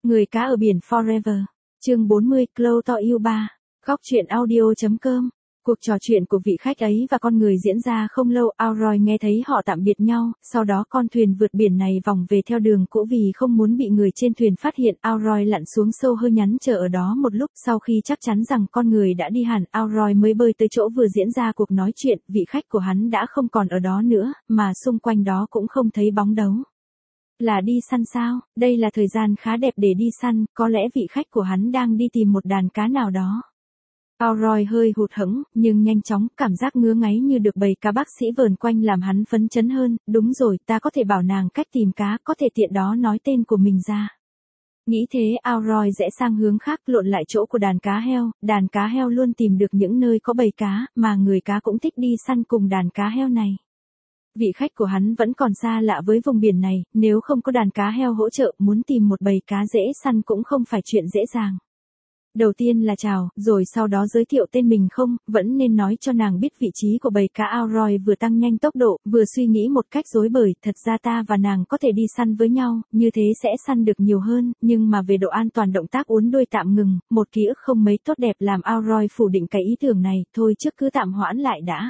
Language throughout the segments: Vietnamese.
Người cá ở biển Forever. Chương 40, Clou to yêu 3. Góc truyện audio.com. Cuộc trò chuyện của vị khách ấy và con người diễn ra không lâu, Auroi nghe thấy họ tạm biệt nhau, sau đó con thuyền vượt biển này vòng về theo đường cũ vì không muốn bị người trên thuyền phát hiện. Auroi lặn xuống sâu hơi nhắn chờ ở đó một lúc, sau khi chắc chắn rằng con người đã đi hẳn, Auroi mới bơi tới chỗ vừa diễn ra cuộc nói chuyện. Vị khách của hắn đã không còn ở đó nữa, mà xung quanh đó cũng không thấy bóng đấu. Là đi săn sao? Đây là thời gian khá đẹp để đi săn, có lẽ vị khách của hắn đang đi tìm một đàn cá nào đó. Auroi hơi hụt hẫng, nhưng nhanh chóng, cảm giác ngứa ngáy như được bầy cá bác sĩ vờn quanh làm hắn phấn chấn hơn. Đúng rồi, ta có thể bảo nàng cách tìm cá, có thể tiện đó nói tên của mình ra. Nghĩ thế, Auroi rẽ sang hướng khác, lộn lại chỗ của đàn cá heo. Đàn cá heo luôn tìm được những nơi có bầy cá, mà người cá cũng thích đi săn cùng đàn cá heo này. Vị khách của hắn vẫn còn xa lạ với vùng biển này, nếu không có đàn cá heo hỗ trợ, muốn tìm một bầy cá dễ săn cũng không phải chuyện dễ dàng. Đầu tiên là chào, rồi sau đó giới thiệu tên mình không, vẫn nên nói cho nàng biết vị trí của bầy cá. Auroi vừa tăng nhanh tốc độ, vừa suy nghĩ một cách rối bời, thật ra ta và nàng có thể đi săn với nhau, như thế sẽ săn được nhiều hơn, nhưng mà về độ an toàn động tác uốn đuôi tạm ngừng, một ký ức không mấy tốt đẹp làm Auroi phủ định cái ý tưởng này, thôi trước cứ tạm hoãn lại đã.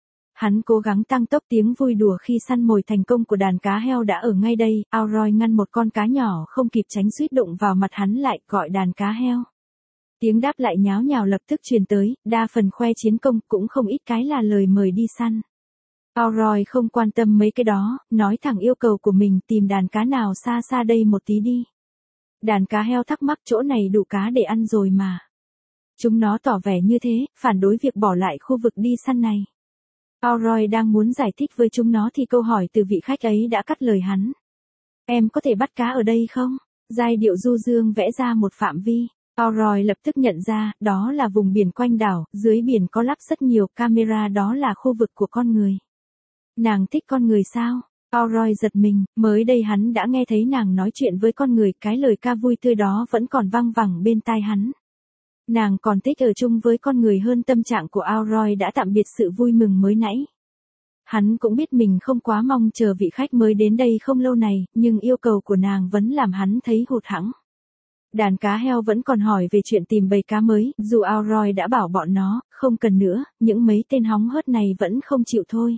Hắn cố gắng tăng tốc, tiếng vui đùa khi săn mồi thành công của đàn cá heo đã ở ngay đây. Auroi ngăn một con cá nhỏ không kịp tránh suýt đụng vào mặt hắn lại, gọi đàn cá heo. Tiếng đáp lại nháo nhào lập tức truyền tới, đa phần khoe chiến công, cũng không ít cái là lời mời đi săn. Auroi không quan tâm mấy cái đó, nói thẳng yêu cầu của mình, tìm đàn cá nào xa xa đây một tí đi. Đàn cá heo thắc mắc, chỗ này đủ cá để ăn rồi mà. Chúng nó tỏ vẻ như thế, phản đối việc bỏ lại khu vực đi săn này. Auroi đang muốn giải thích với chúng nó thì câu hỏi từ vị khách ấy đã cắt lời hắn. Em có thể bắt cá ở đây không? Giai điệu du dương vẽ ra một phạm vi. Auroi lập tức nhận ra, đó là vùng biển quanh đảo, dưới biển có lắp rất nhiều camera, đó là khu vực của con người. Nàng thích con người sao? Auroi giật mình, mới đây hắn đã nghe thấy nàng nói chuyện với con người, cái lời ca vui tươi đó vẫn còn văng vẳng bên tai hắn. Nàng còn thích ở chung với con người hơn. Tâm trạng của Auroi đã tạm biệt sự vui mừng mới nãy. Hắn cũng biết mình không quá mong chờ vị khách mới đến đây không lâu này, nhưng yêu cầu của nàng vẫn làm hắn thấy hụt hẫng. Đàn cá heo vẫn còn hỏi về chuyện tìm bầy cá mới, dù Auroi đã bảo bọn nó, không cần nữa, những mấy tên hóng hớt này vẫn không chịu thôi.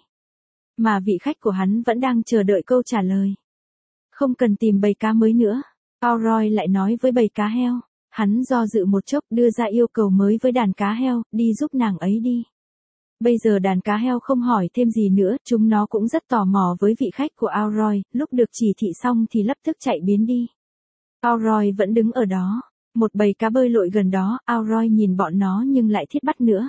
Mà vị khách của hắn vẫn đang chờ đợi câu trả lời. Không cần tìm bầy cá mới nữa, Auroi lại nói với bầy cá heo. Hắn do dự một chốc, đưa ra yêu cầu mới với đàn cá heo, đi giúp nàng ấy đi. Bây giờ đàn cá heo không hỏi thêm gì nữa, chúng nó cũng rất tò mò với vị khách của Auroi, lúc được chỉ thị xong thì lập tức chạy biến đi. Auroi vẫn đứng ở đó, một bầy cá bơi lội gần đó, Auroi nhìn bọn nó nhưng lại thiết bắt nữa.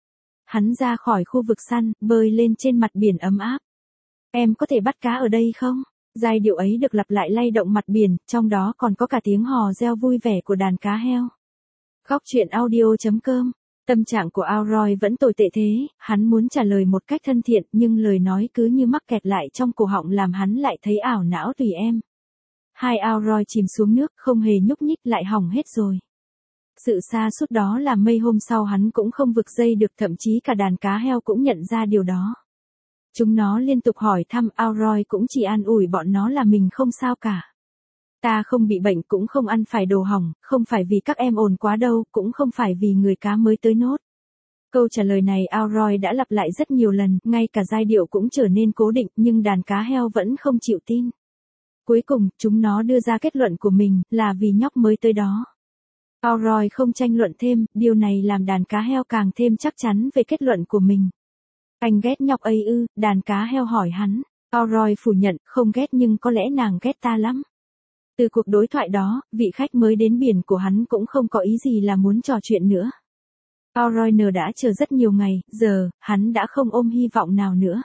Hắn ra khỏi khu vực săn, bơi lên trên mặt biển ấm áp. Em có thể bắt cá ở đây không? Giai điệu ấy được lặp lại lay động mặt biển, trong đó còn có cả tiếng hò reo vui vẻ của đàn cá heo. Góc truyện audio.com. Tâm trạng của Auroi vẫn tồi tệ thế, hắn muốn trả lời một cách thân thiện nhưng lời nói cứ như mắc kẹt lại trong cổ họng làm hắn lại thấy ảo não. Tùy em. Hai Auroi chìm xuống nước, không hề nhúc nhích, lại hỏng hết rồi. Sự sa sút đó làm mấy hôm sau hắn cũng không vực dây được, thậm chí cả đàn cá heo cũng nhận ra điều đó. Chúng nó liên tục hỏi thăm, Auroi cũng chỉ an ủi bọn nó là mình không sao cả. Ta không bị bệnh, cũng không ăn phải đồ hỏng, không phải vì các em ồn quá đâu, cũng không phải vì người cá mới tới nốt. Câu trả lời này Auroi đã lặp lại rất nhiều lần, ngay cả giai điệu cũng trở nên cố định, nhưng đàn cá heo vẫn không chịu tin. Cuối cùng, chúng nó đưa ra kết luận của mình, là vì nhóc mới tới đó. Auroi không tranh luận thêm, điều này làm đàn cá heo càng thêm chắc chắn về kết luận của mình. Anh ghét nhóc ấy ư? Đàn cá heo hỏi hắn. Auroi phủ nhận, không ghét nhưng có lẽ nàng ghét ta lắm. Từ cuộc đối thoại đó, vị khách mới đến biển của hắn cũng không có ý gì là muốn trò chuyện nữa. Auroi đã chờ rất nhiều ngày, giờ, hắn đã không ôm hy vọng nào nữa.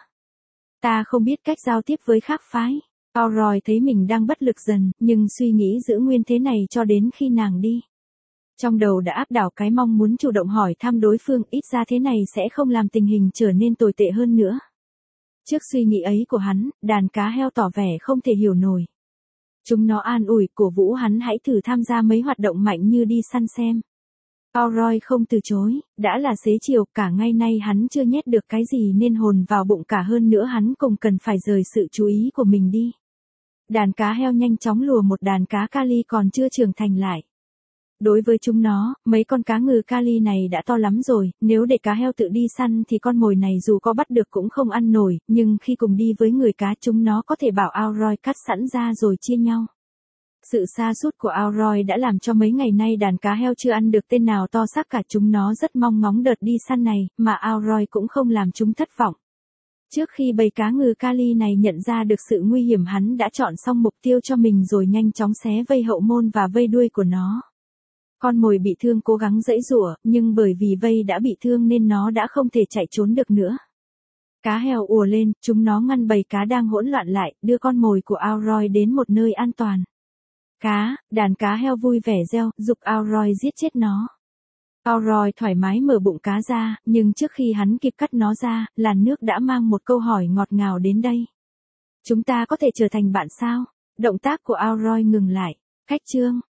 Ta không biết cách giao tiếp với khác phái. Auroi thấy mình đang bất lực dần, nhưng suy nghĩ giữ nguyên thế này cho đến khi nàng đi. Trong đầu đã áp đảo cái mong muốn chủ động hỏi thăm đối phương, ít ra thế này sẽ không làm tình hình trở nên tồi tệ hơn nữa. Trước suy nghĩ ấy của hắn, đàn cá heo tỏ vẻ không thể hiểu nổi. Chúng nó an ủi, cổ vũ hắn hãy thử tham gia mấy hoạt động mạnh như đi săn xem. Auroi không từ chối, đã là xế chiều, cả ngày nay hắn chưa nhét được cái gì nên hồn vào bụng cả, hơn nữa hắn cùng cần phải rời sự chú ý của mình đi. Đàn cá heo nhanh chóng lùa một đàn cá kali còn chưa trưởng thành lại. Đối với chúng nó, mấy con cá ngừ kali này đã to lắm rồi, nếu để cá heo tự đi săn thì con mồi này dù có bắt được cũng không ăn nổi, nhưng khi cùng đi với người cá chúng nó có thể bảo Auroy cắt sẵn ra rồi chia nhau. Sự sa sút của Auroy đã làm cho mấy ngày nay đàn cá heo chưa ăn được tên nào to xác cả, chúng nó rất mong ngóng đợt đi săn này, mà Auroy cũng không làm chúng thất vọng. Trước khi bầy cá ngừ kali này nhận ra được sự nguy hiểm, hắn đã chọn xong mục tiêu cho mình rồi nhanh chóng xé vây hậu môn và vây đuôi của nó. Con mồi bị thương cố gắng giãy giụa, nhưng bởi vì vây đã bị thương nên nó đã không thể chạy trốn được nữa. Cá heo ùa lên, chúng nó ngăn bầy cá đang hỗn loạn lại, đưa con mồi của Auroy đến một nơi an toàn. Đàn cá heo vui vẻ reo, giục Auroy giết chết nó. Auroy thoải mái mở bụng cá ra, nhưng trước khi hắn kịp cắt nó ra, làn nước đã mang một câu hỏi ngọt ngào đến đây. Chúng ta có thể trở thành bạn sao? Động tác của Auroy ngừng lại. Cách chương